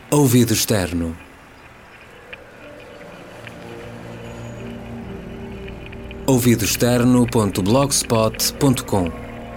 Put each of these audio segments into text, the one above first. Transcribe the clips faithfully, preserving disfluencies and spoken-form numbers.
Ouvido externo. ouvido externo ponto blogspot ponto com.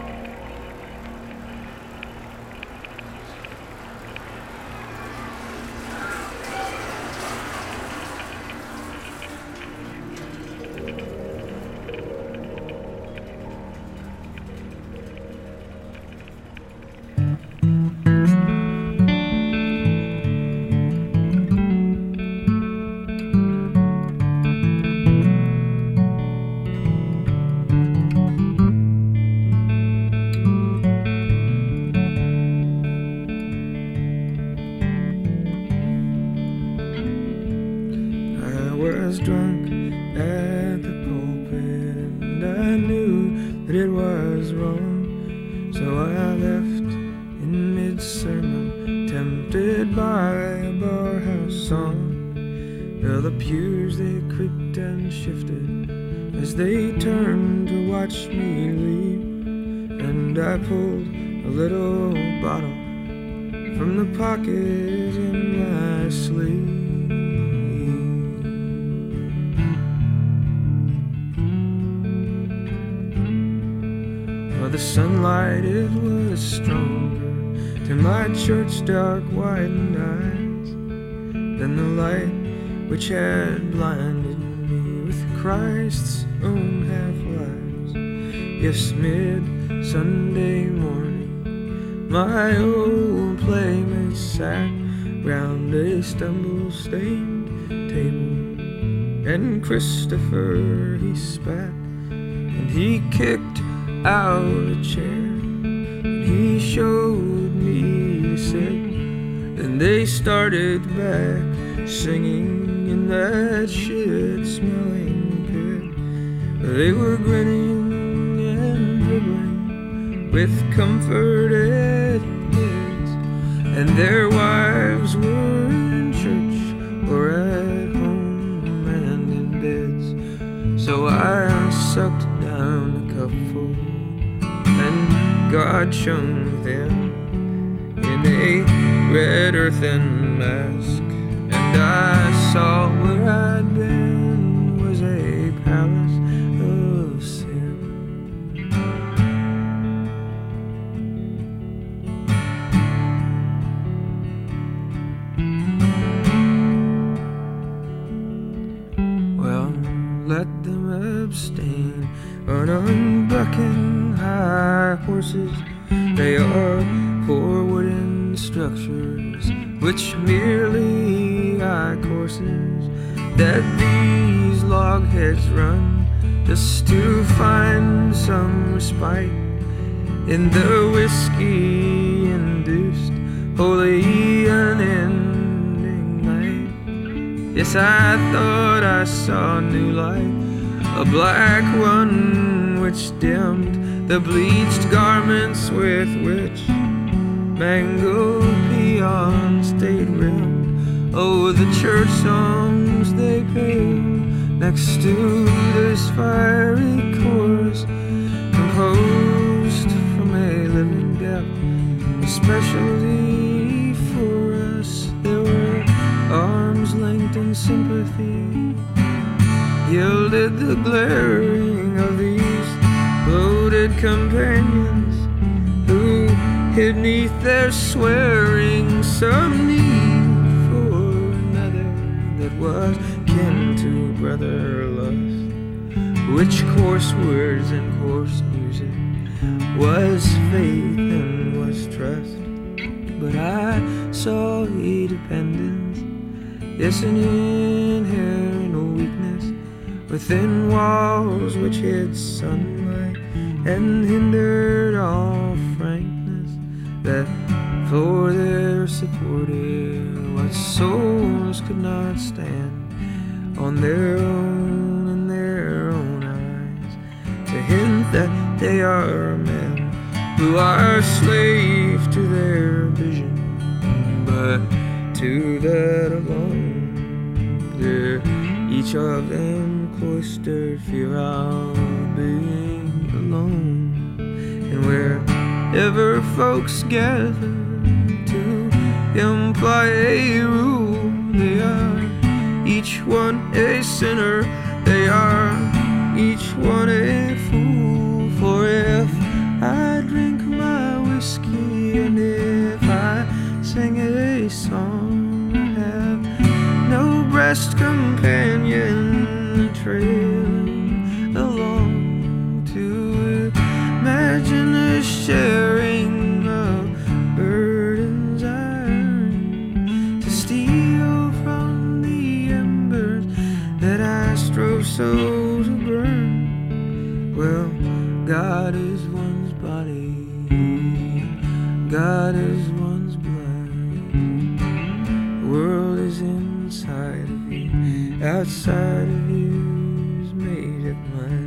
Dark widened eyes than the light which had blinded me with Christ's own half-lives. Yes, mid-Sunday morning, my old playmate sat round a stumble-stained table, and Christopher he spat, and he kicked out a chair, and he showed me sit. And they started back singing in that shit-smelling pit. They were grinning and dribbling with comforted kids, and their wives were in church or at home and in beds. So I sucked down a cupful, and God shone within in a red earthen mask, and I saw where I'd been was a palace of sin. Well, let them abstain on unbucking high horses. They are poor wooden structures which merely eye courses that these logheads run just to find some respite in the whiskey-induced holy unending night. Yes, I thought I saw new light, a black one which dimmed the bleached garments with which mango peons stayed rimmed. Oh, the church songs they played next to this fiery chorus, composed from a living depth, especially for us. There were arms length and sympathy, gilded the glaring of these bloated companions who hid neath their swearing some need for another that was kin to brother lust, which coarse words and coarse music was faith and was trust. But I saw a dependence, yes, an inherent weakness within walls which hid sunlight and hindered all frankness, that for their supported what souls could not stand on their own in their own eyes, to hint that they are men who are slave to their vision, but to that alone they're each of them cloistered fear of being alone. And wherever folks gather to imply a rule. They are each one a sinner. They are each one a fool. For if I drink my whiskey and if I sing a song, I have no breast companion trailing along to imagine a sharing of burdens I earn, to steal from the embers that I strove so to burn. Well, God is one's body, God is one's blood. The world is inside of you, outside of you is made of mud.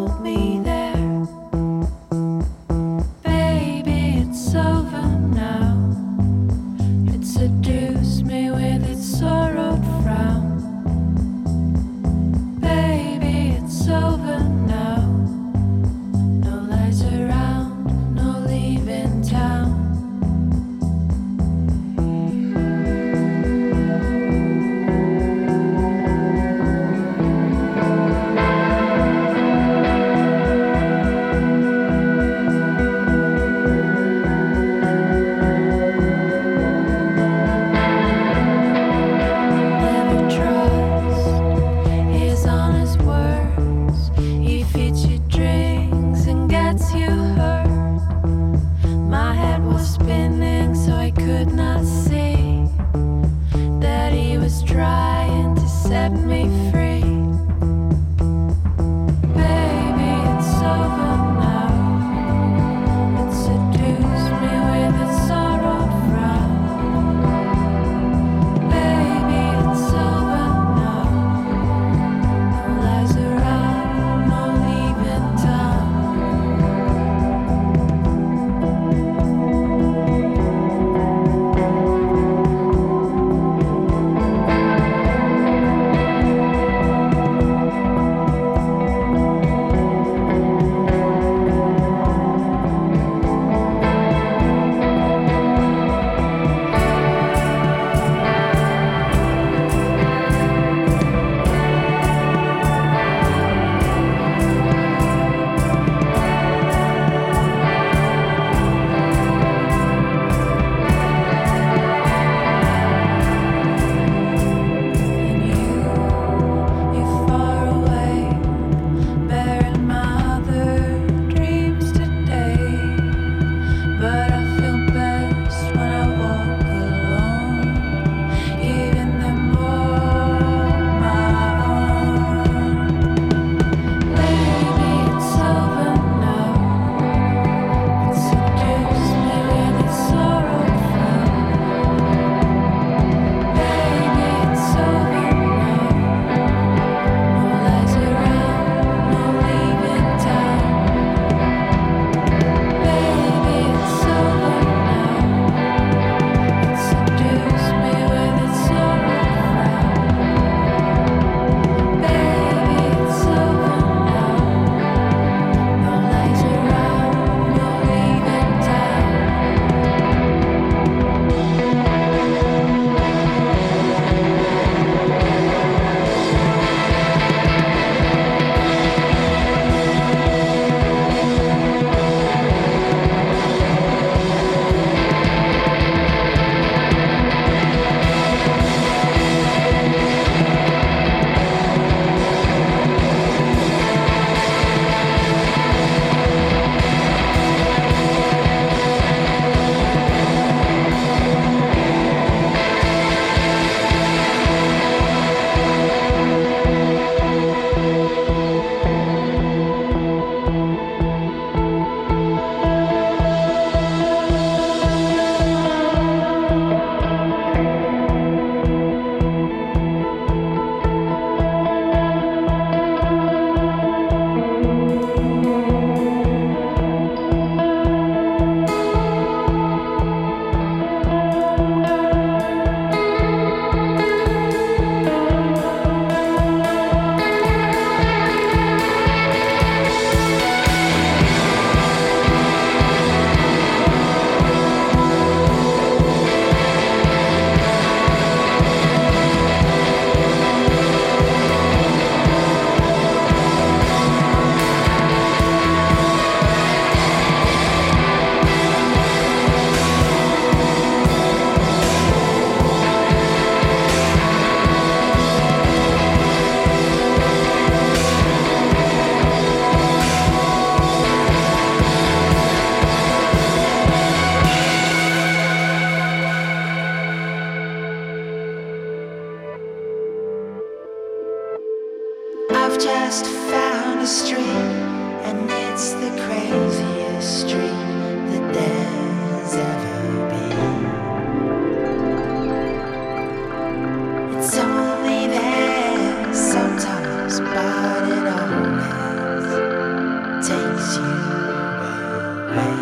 Over now. a street, and it's the craziest street that there's ever been. It's only there sometimes, but it always takes you away.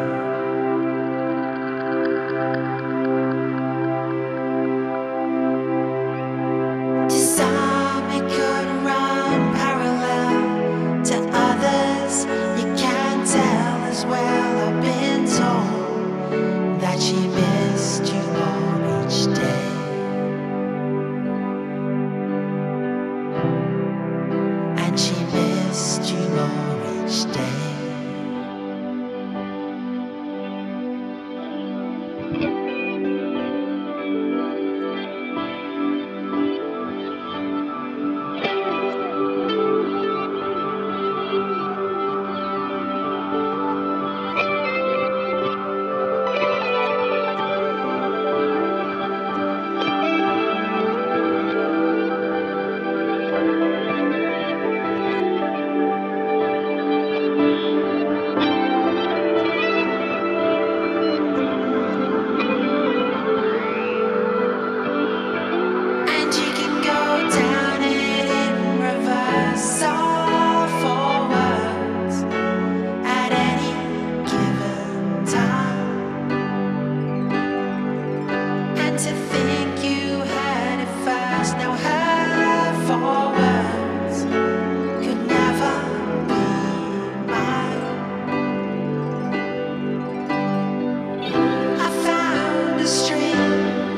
To some it could run parallel, to others you can't tell as well. I've been told that she missed you more each day, and she missed you more each day. And you can go down it in reverse or forwards at any given time. And to think you heard it first, now her forwards could never be mine. I found a street,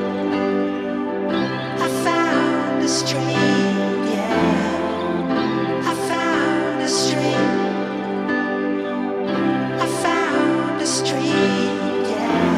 I found a street, yeah. I found a street, I found a street, yeah.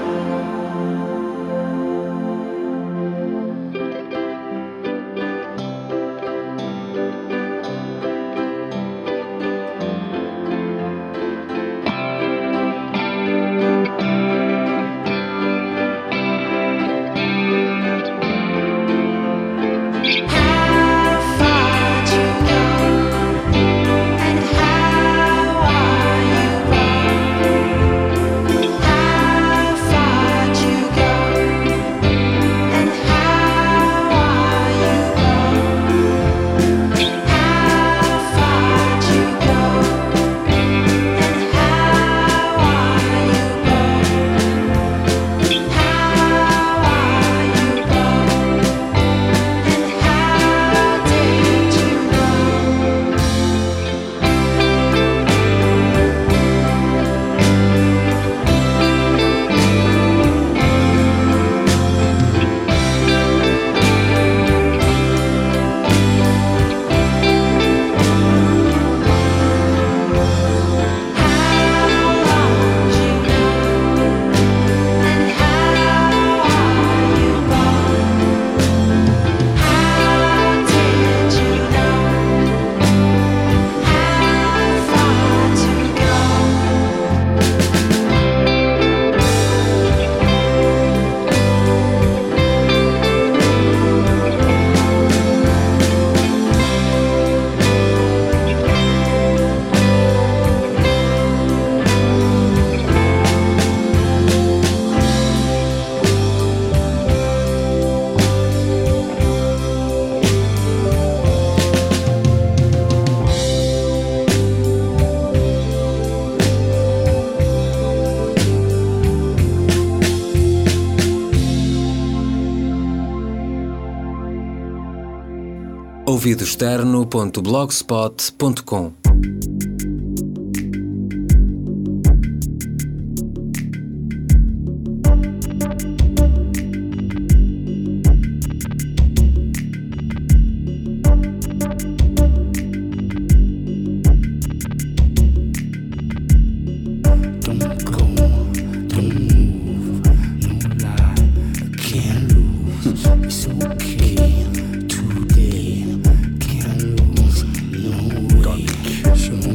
How far to go, and how are you going? How far to go, and how are you going? How far to go, and how are you going? How are you going? And how did you know? ouvidoexterno ponto blogspot ponto com. Don't go, don't move, no lie, can't lose. It's okay today, can't lose, no way.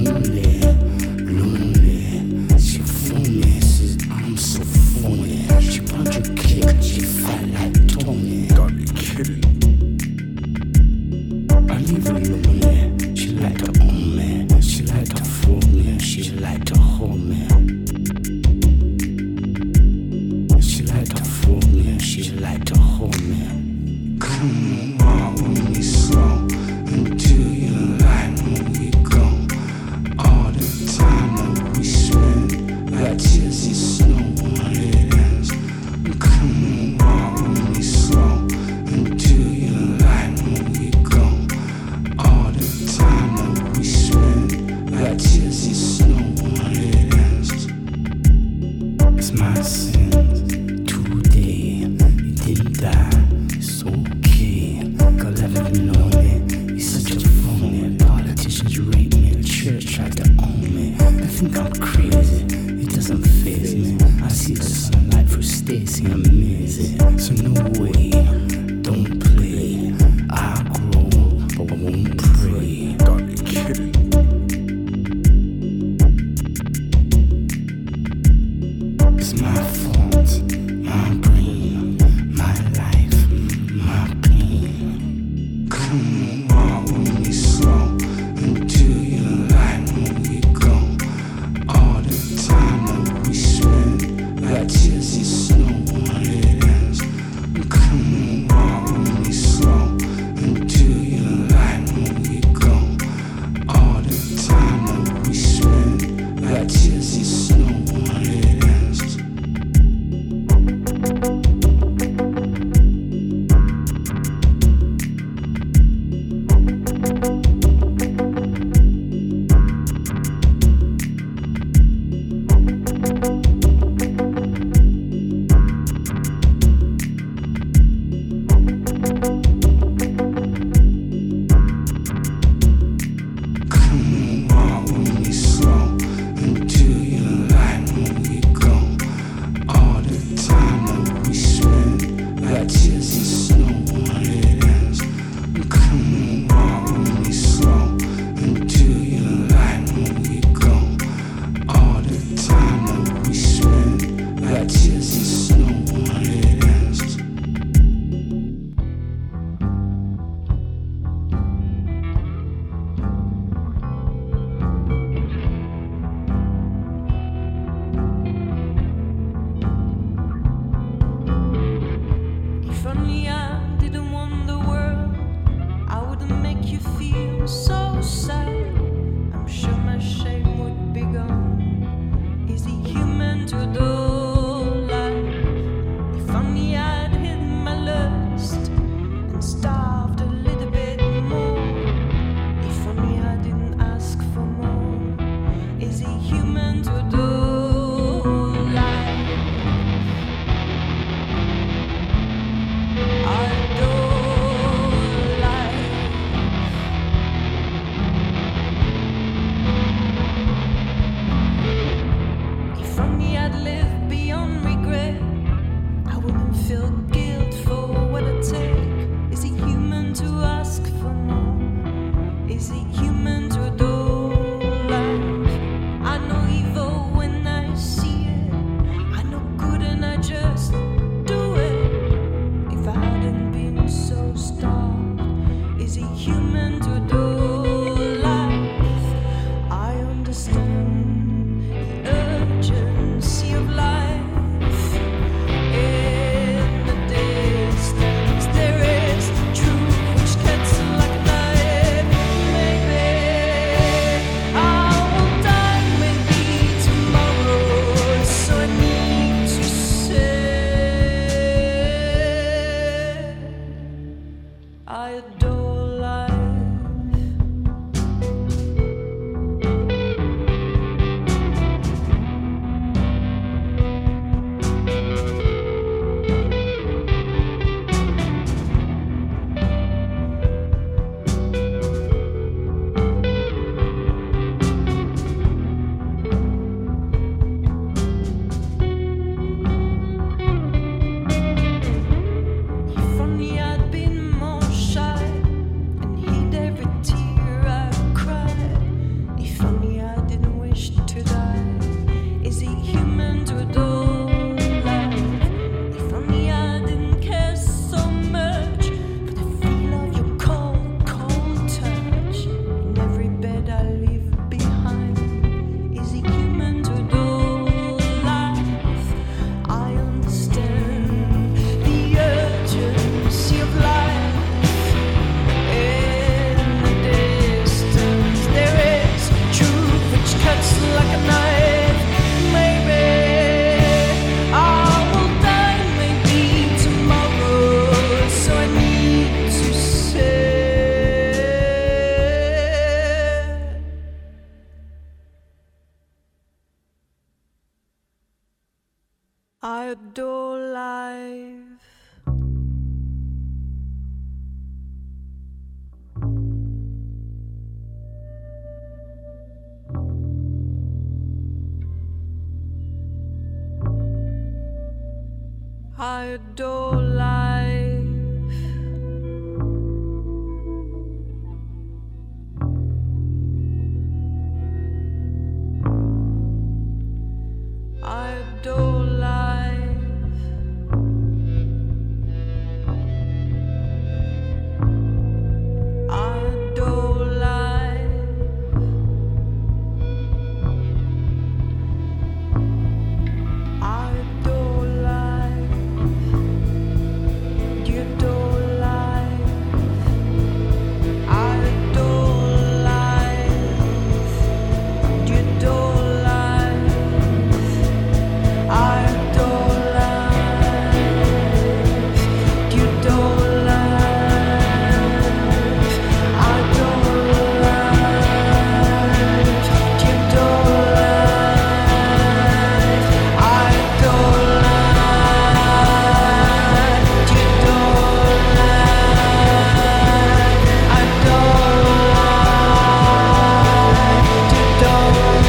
refrigerate me. The church tried to own me. They think I'm crazy, it doesn't faze me. I see the sunlight through Stacy, I'm amazing. So no way, don't play. I grow, but I won't pray. Don't be kidding. It's my fault, my brain, my life, my pain. Come on, when we slow, until you like when we go. All the time that we spend, like tears in snow on it ends. Come on, when we slow, until you like when we go. All the time that we spend, like tears in snow on it ends. Come on, when we slow, until you like when we go. All the time that we spend, like tears in snow on it ends. Come on, when we slow, until you like when we go. All the time that we spend, like tears in snow on it ends. If only I didn't want the world, I wouldn't make you feel so sad. I'm sure my shame would be gone. Is he human to adore life? If only I'd hidden my lust and starved a little bit more. If only I didn't ask for more. Is he human to adore life? I adore life. If only I'd live beyond regret, I wouldn't feel guilt for what I take. Is he human to ask for more? Is he human to adore life? I know evil when I see it. I know good and I just do it. If I hadn't been so starved, is he human to adore life? I understand the urgency of life. In the distance, there is truth which cuts like a knife. Maybe I will die, maybe tomorrow. So I need to say, I adore life. If only I'd been more shy and hid every tear I cried. If only I didn't wish to die. Is he human to adore life? If only I didn't care so much for the feel of your cold, cold touch in every bed I leave behind. Is he human to adore life? I understand the urgency of life. In the distance, there is truth which cuts like a knife. Maybe I will die, maybe tomorrow. So I need to say, I adore life. I adore life. I adore life. I adore life. I adore life. You adore life. I adore life. You adore life. I adore life. You adore life. I adore life. You adore life. I adore life. You adore life. I adore life. You adore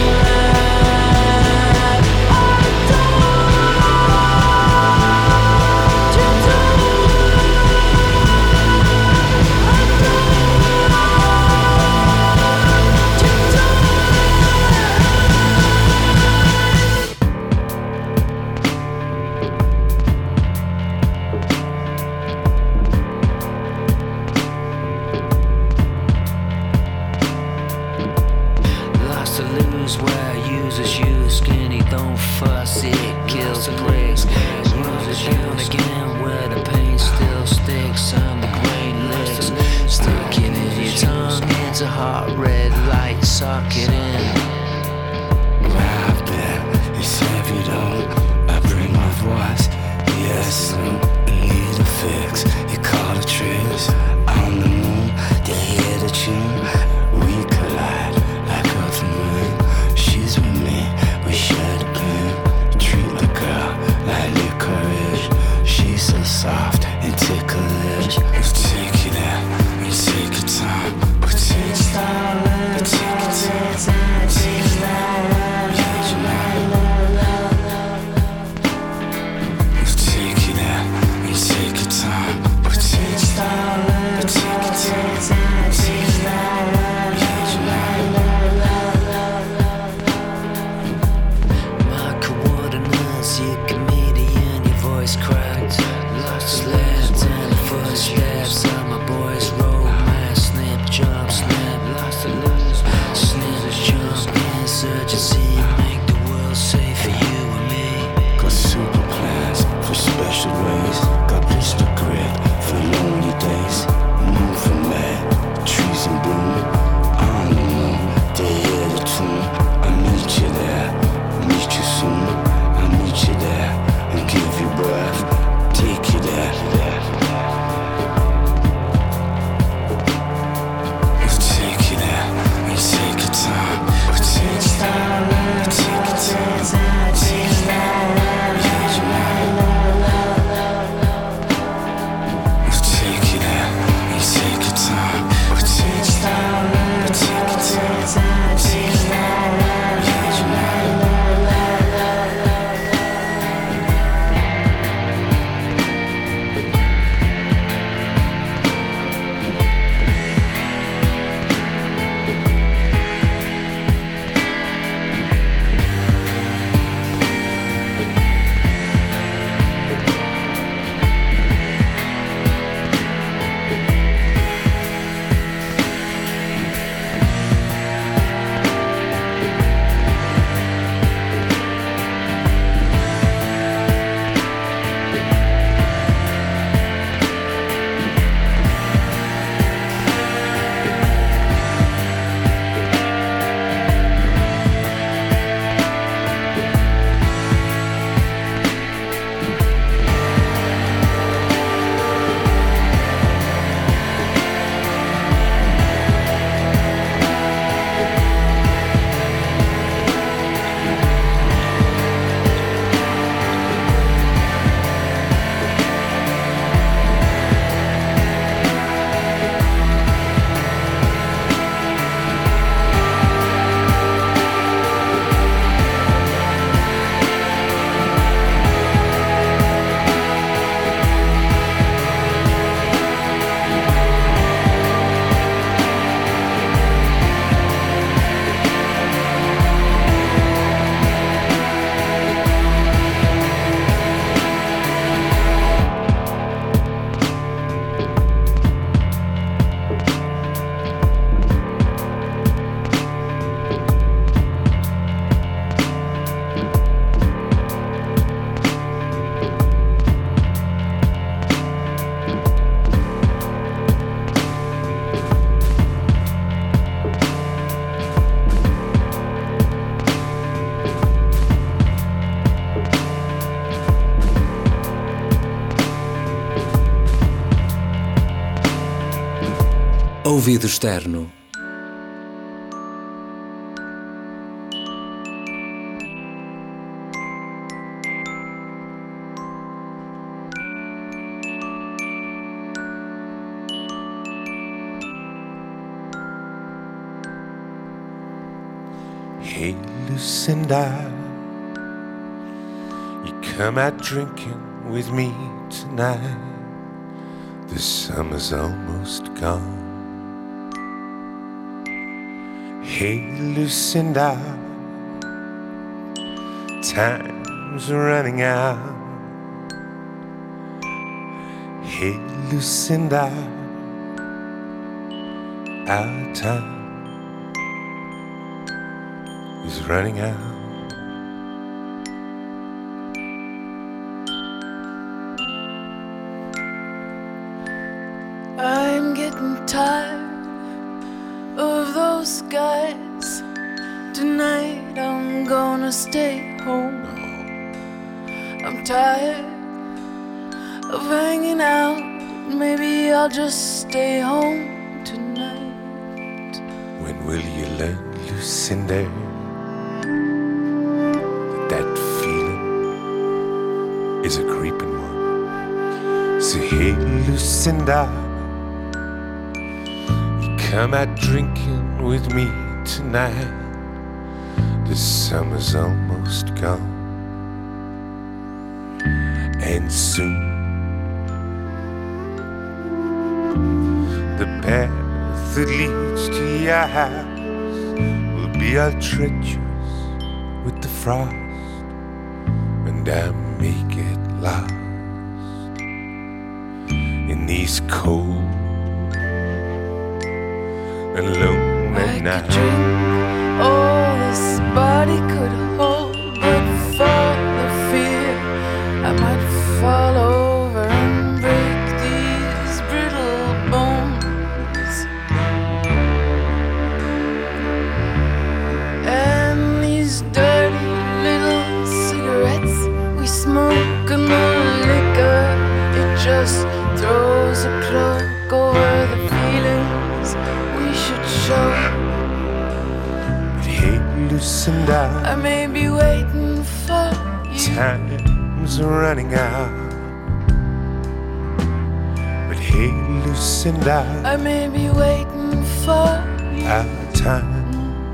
Lost to lose where uses you. Skinny, don't fuss, it kills bricks. Uses you and again where the pain still sticks on the great licks. Stuck it in your tongue, it's a hot red light, suck it in. Right there, it's heavy though. I bring my voice, yes, I need a fix. You call the tricks on the moon, they hear the tune. We collide like earth and moon. She's with me, we share the pain. Treat the girl like licorice. She's so soft and ticklish. We take it out, we take your time. We take it out, we take your time. Ouvido externo. Hey, Lucinda, you come out drinking with me tonight. The summer's almost gone. Hey, Lucinda, time's running out. Hey, Lucinda, our time is running out. I'm getting tired of those guys. Tonight I'm gonna stay home. I'm tired of hanging out. Maybe I'll just stay home tonight. When will you learn, Lucinda, that that feeling is a creeping one? Say, hey, Lucinda, come out drinking with me tonight. The summer's almost gone, and soon the path that leads to your house will be all treacherous with the frost, and I may get lost in these cold and lonely night. I could drink all this body could hold, but for the fear I might fall over and break these brittle bones. And these dirty little cigarettes we smoke and the liquor, it just throws a cloak over the feelings we should show. But hey, Lucinda, I may be waiting for you. time's running out. But hey, Lucinda, I may be waiting for you. our time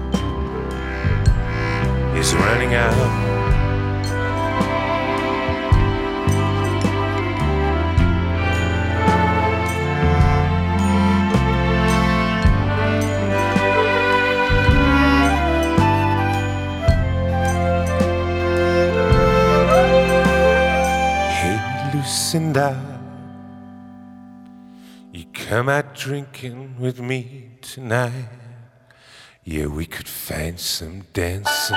is running out. Lucinda, you come out drinking with me tonight. Yeah, we could find some dancing.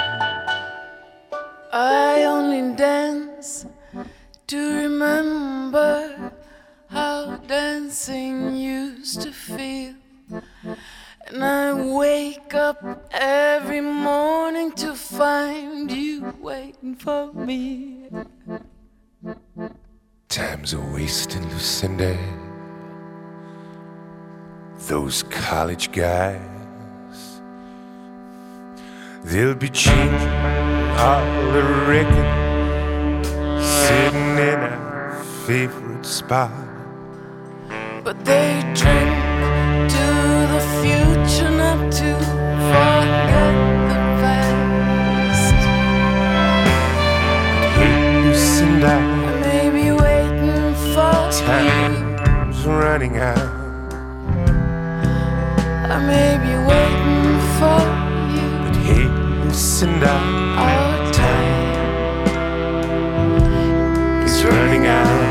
I only dance to remember how dancing used to feel. And I wake up every morning to find you waiting for me. Time's a wasting, Lucinda. Those college guys, they'll be changing all the record, sitting in our favorite spot. But they drink to the future, not to forget the past. Hey, Lucinda, time's running out. I may be waiting for you. But hey, Lucinda, our time is running out.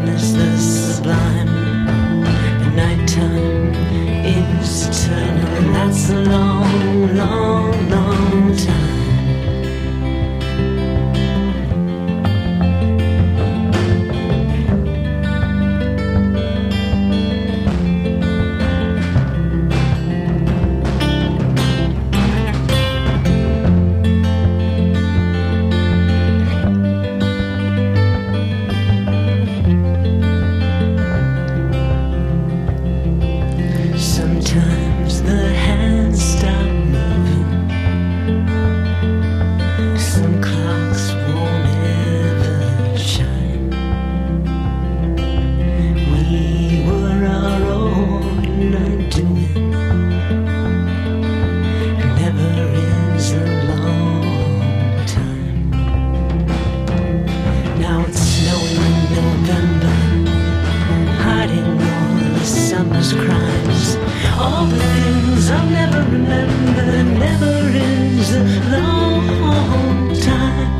witness the sublime. The nighttime is eternal, and that's a long, long, long time. Sometimes the hands stop moving. Some clocks won't ever shine. We were our own undoing. Never is a long time. Now it's snowing in November, hiding all the summer's crimes. All the things I'll never remember. Never is a long time.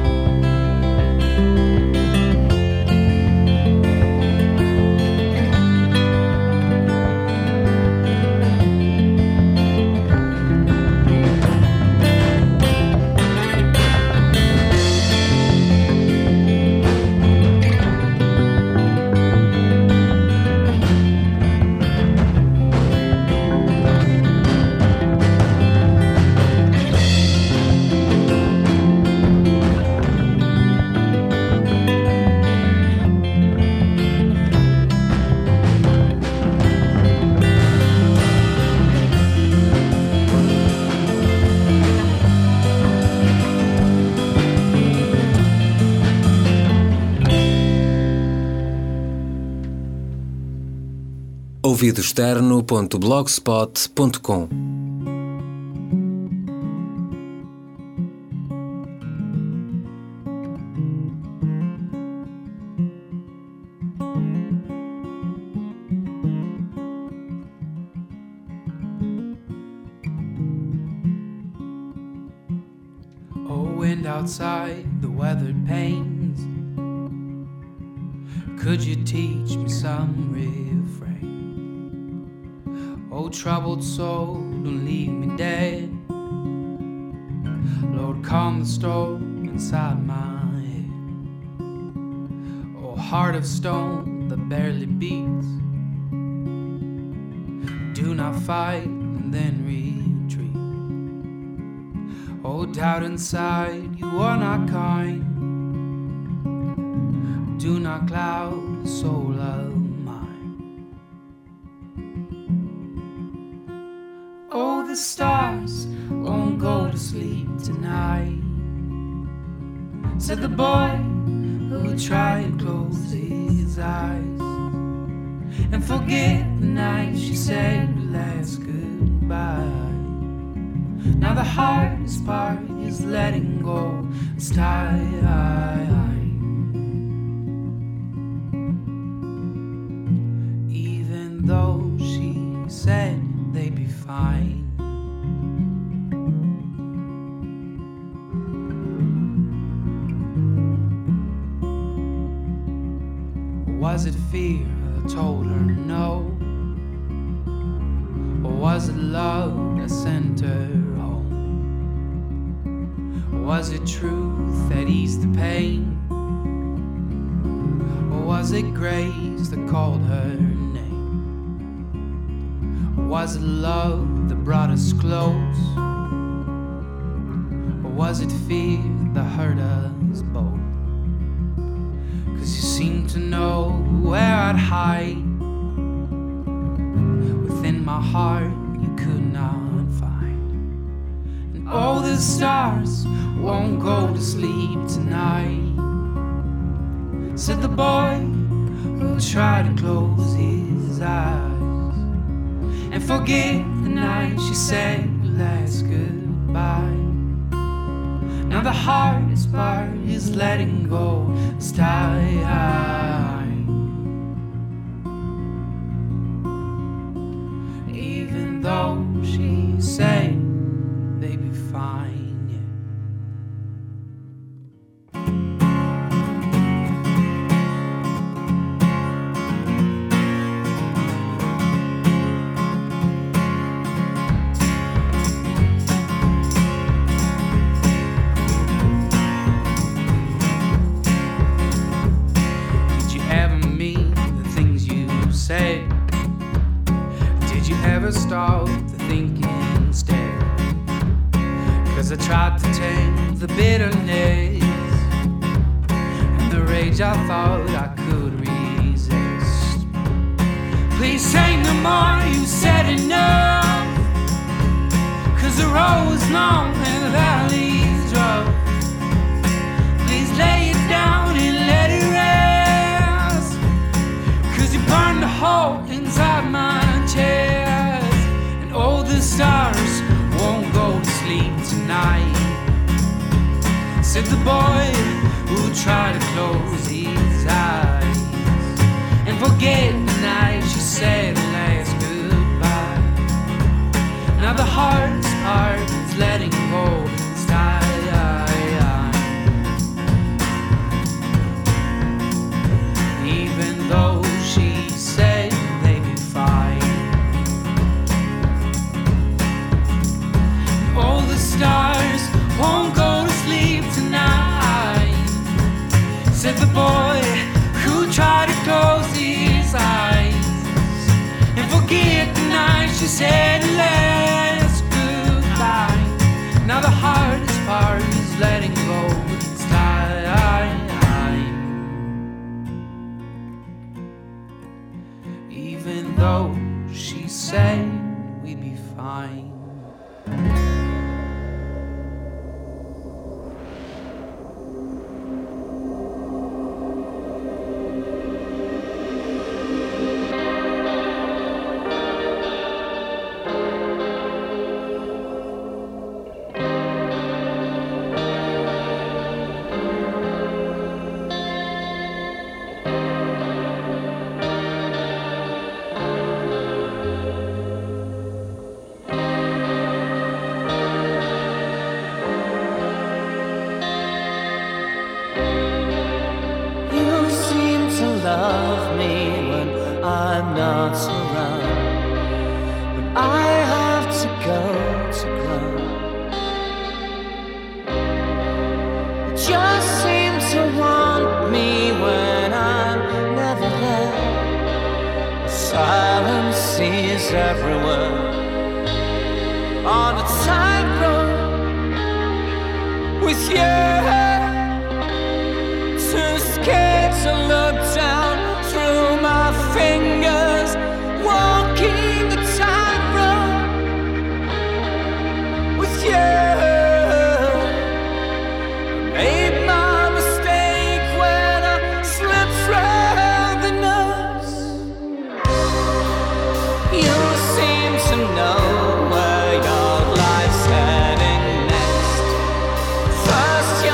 ouvido externo ponto blogspot ponto com. Oh, wind outside the weathered panes, could you teach me some refrain? Oh, troubled soul, don't leave me dead. Lord, calm the storm inside my head. Oh, heart of stone that barely beats, do not fight and then retreat. Oh, doubt inside, you are not kind. Do not cloud the soul of oh, the stars won't go to sleep tonight, said the boy who tried to close his eyes and forget the night she said her last goodbye. Now the hardest part is letting go. It's tight. Even though she said they'd be fine. Was it fear that told her no? Or was it love that sent her home? Or was it truth that eased the pain? Or was it grace that called her name? Or was it love that brought us close? Or was it fear that hurt us both? Cause you seem to know where I'd hide. Within my heart you could not find. And all the stars won't go to sleep tonight, said the boy who tried to close his eyes and forget the night she said her last goodbye. Now the hardest part is letting go. It's time. Even though she said they'd be fine, yeah. said, did you ever stop to think instead? Cause I tried to tame the bitterness and the rage I thought I could resist. Please say no more, you said enough. Cause the road was long and the valley's rough. Please lay it down and let it rest. Cause you burned a hole inside my chest. And all the stars won't go to sleep tonight, said the boy who tried to close his eyes and forget the night she said last goodbye. Now the hardest part is letting go this time. Even though she said they'd be fine, all the stars won't go to sleep tonight, said the boy who tried to close his eyes and forget the night she said last goodbye. Now the hardest part is letting go this time. Even though she said we'd be fine. Love me when I'm not around, when I have to go to ground. You just seem to want me when I'm never there. The silence is everywhere on a tightrope with you. Too scared to look down through my fingers, walking the tightrope with you. Made my mistake when I slipped through the nose. You seem to know where your life's heading next. First you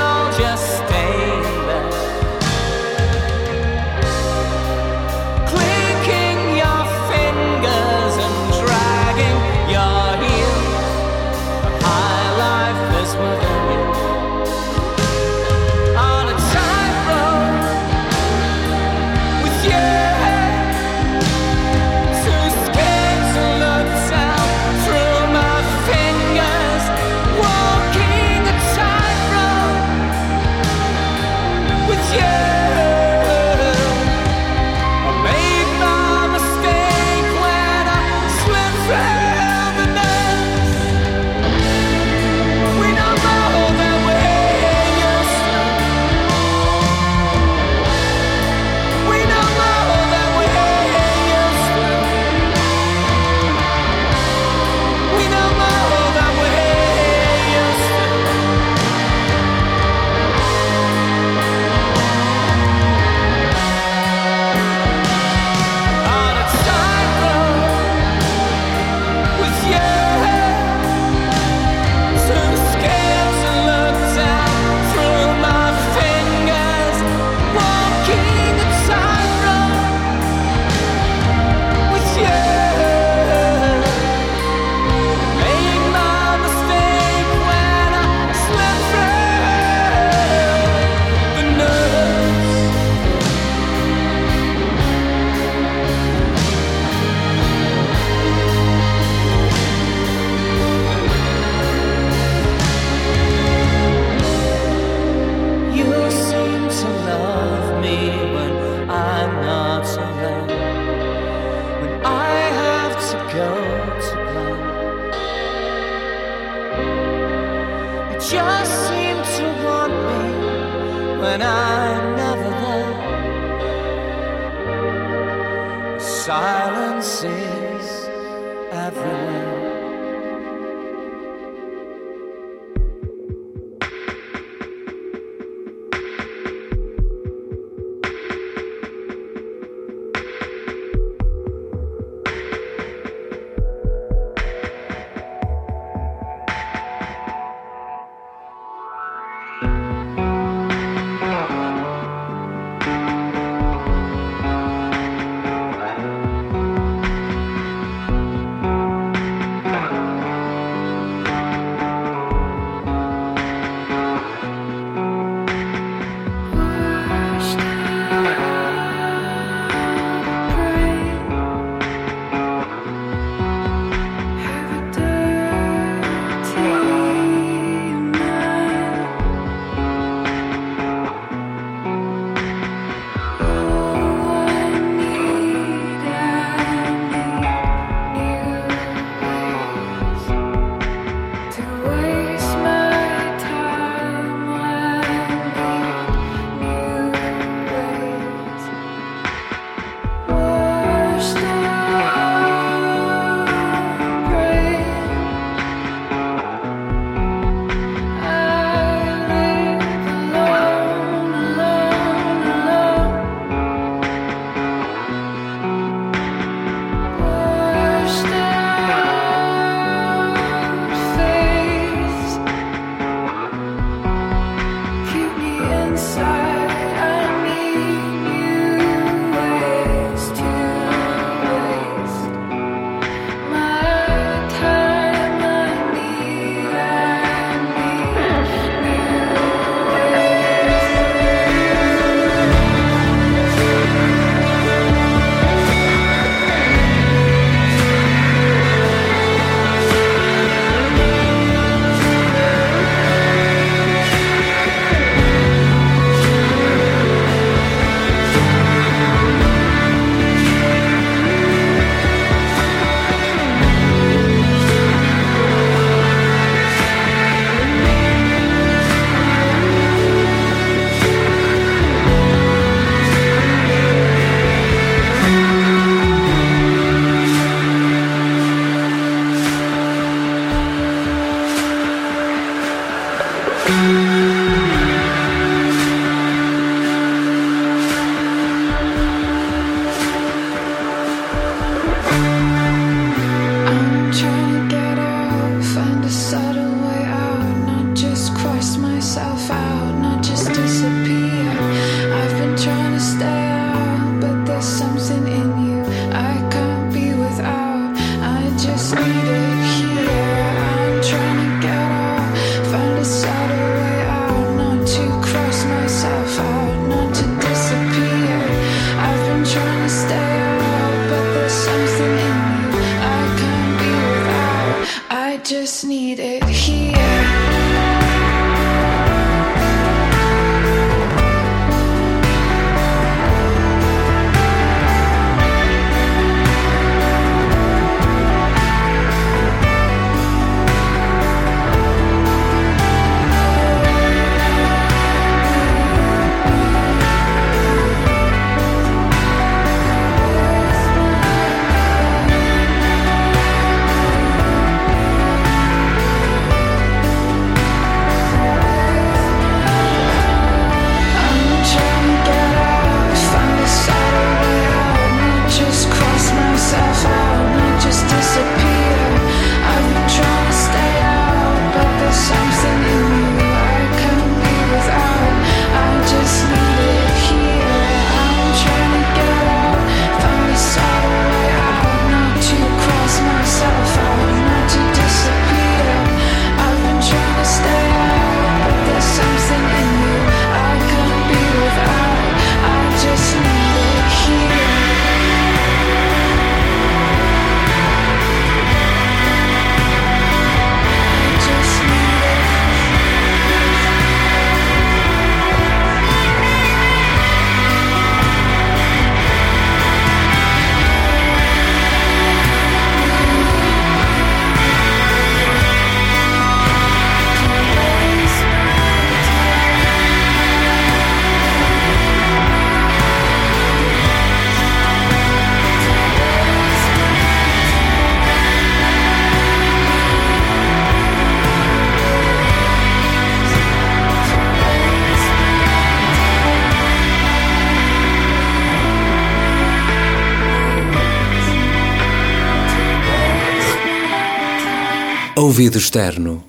when I'm never there. Silence is everywhere. Ouvido externo.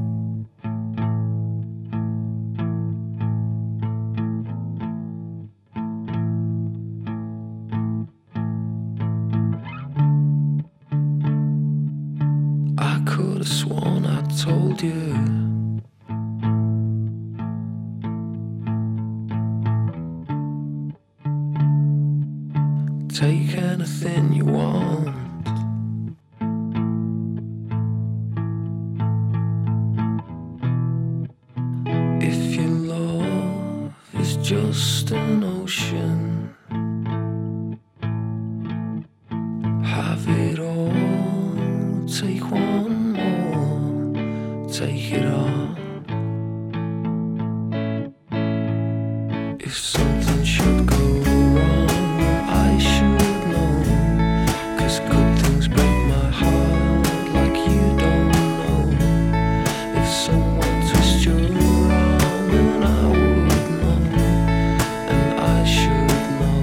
I could have sworn I told you. Take anything you want. If your love is just an ocean, have it all, take one more, take it all. If something should go wrong, I should know, 'cause good things break my heart like you don't know. If someone twists your arm, then I would know, and I should know.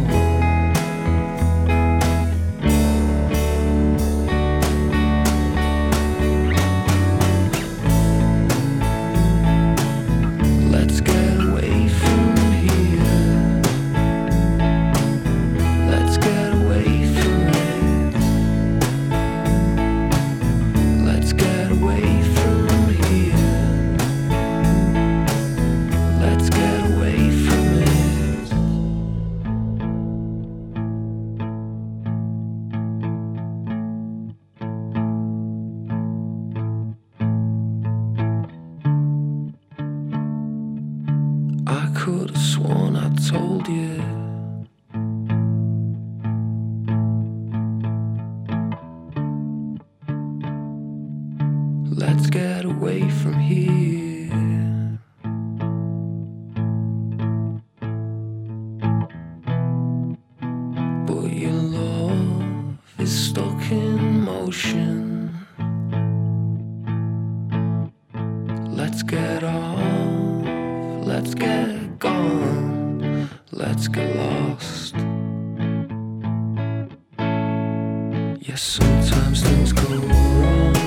Let's get away from here. Let's get away from it. Let's get away from here. Let's get away from it. I could have sworn I told you. Let's get away from here. But your love is stuck in motion. Let's get off, let's get gone, let's get lost. Yes, sometimes things go wrong.